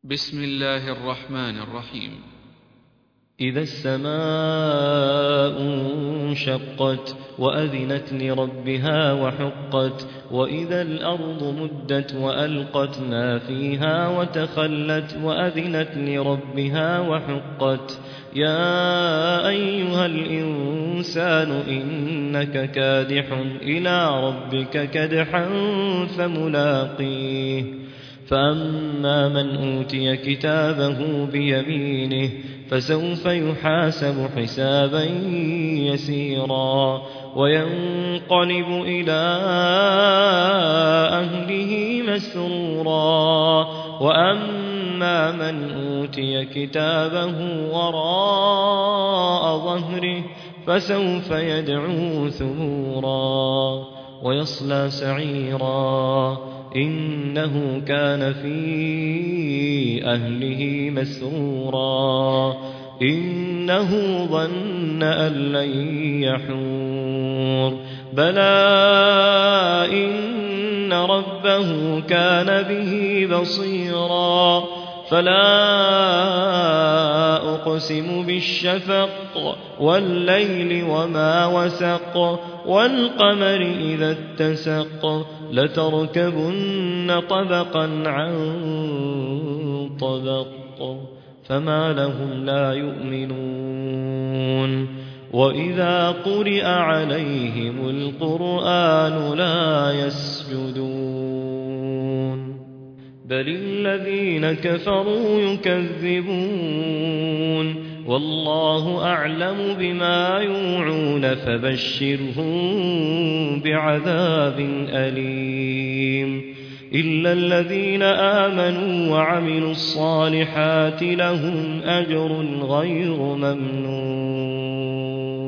بسم الله الرحمن الرحيم. إذا السماء انشقت وأذنت لربها وحقت وإذا الأرض مدت وألقت ما فيها وتخلت وأذنت لربها وحقت يا أيها الإنسان إنك كادح إلى ربك كدحا فملاقيه فأما من أوتي كتابه بيمينه فسوف يحاسب حسابا يسيرا وينقلب إلى أهله مسرورا وأما من أوتي كتابه وراء ظهره فسوف يدعو ثبورا ويصلى سعيرا إنه كان في أهله مسرورا إنه ظن أن لن يحور بلى إن ربه كان به بصيرا فلا أقسم بالشفق والليل وما وسق والقمر إذا اتسق لتركبن طبقا عن طبق فما لهم لا يؤمنون وإذا قرئ عليهم القرآن لا يسجدون بل الذين كفروا يكذبون والله أعلم بما يوعون فبشرهم بعذاب أليم إلا الذين آمنوا وعملوا الصالحات لهم أجر غير ممنون.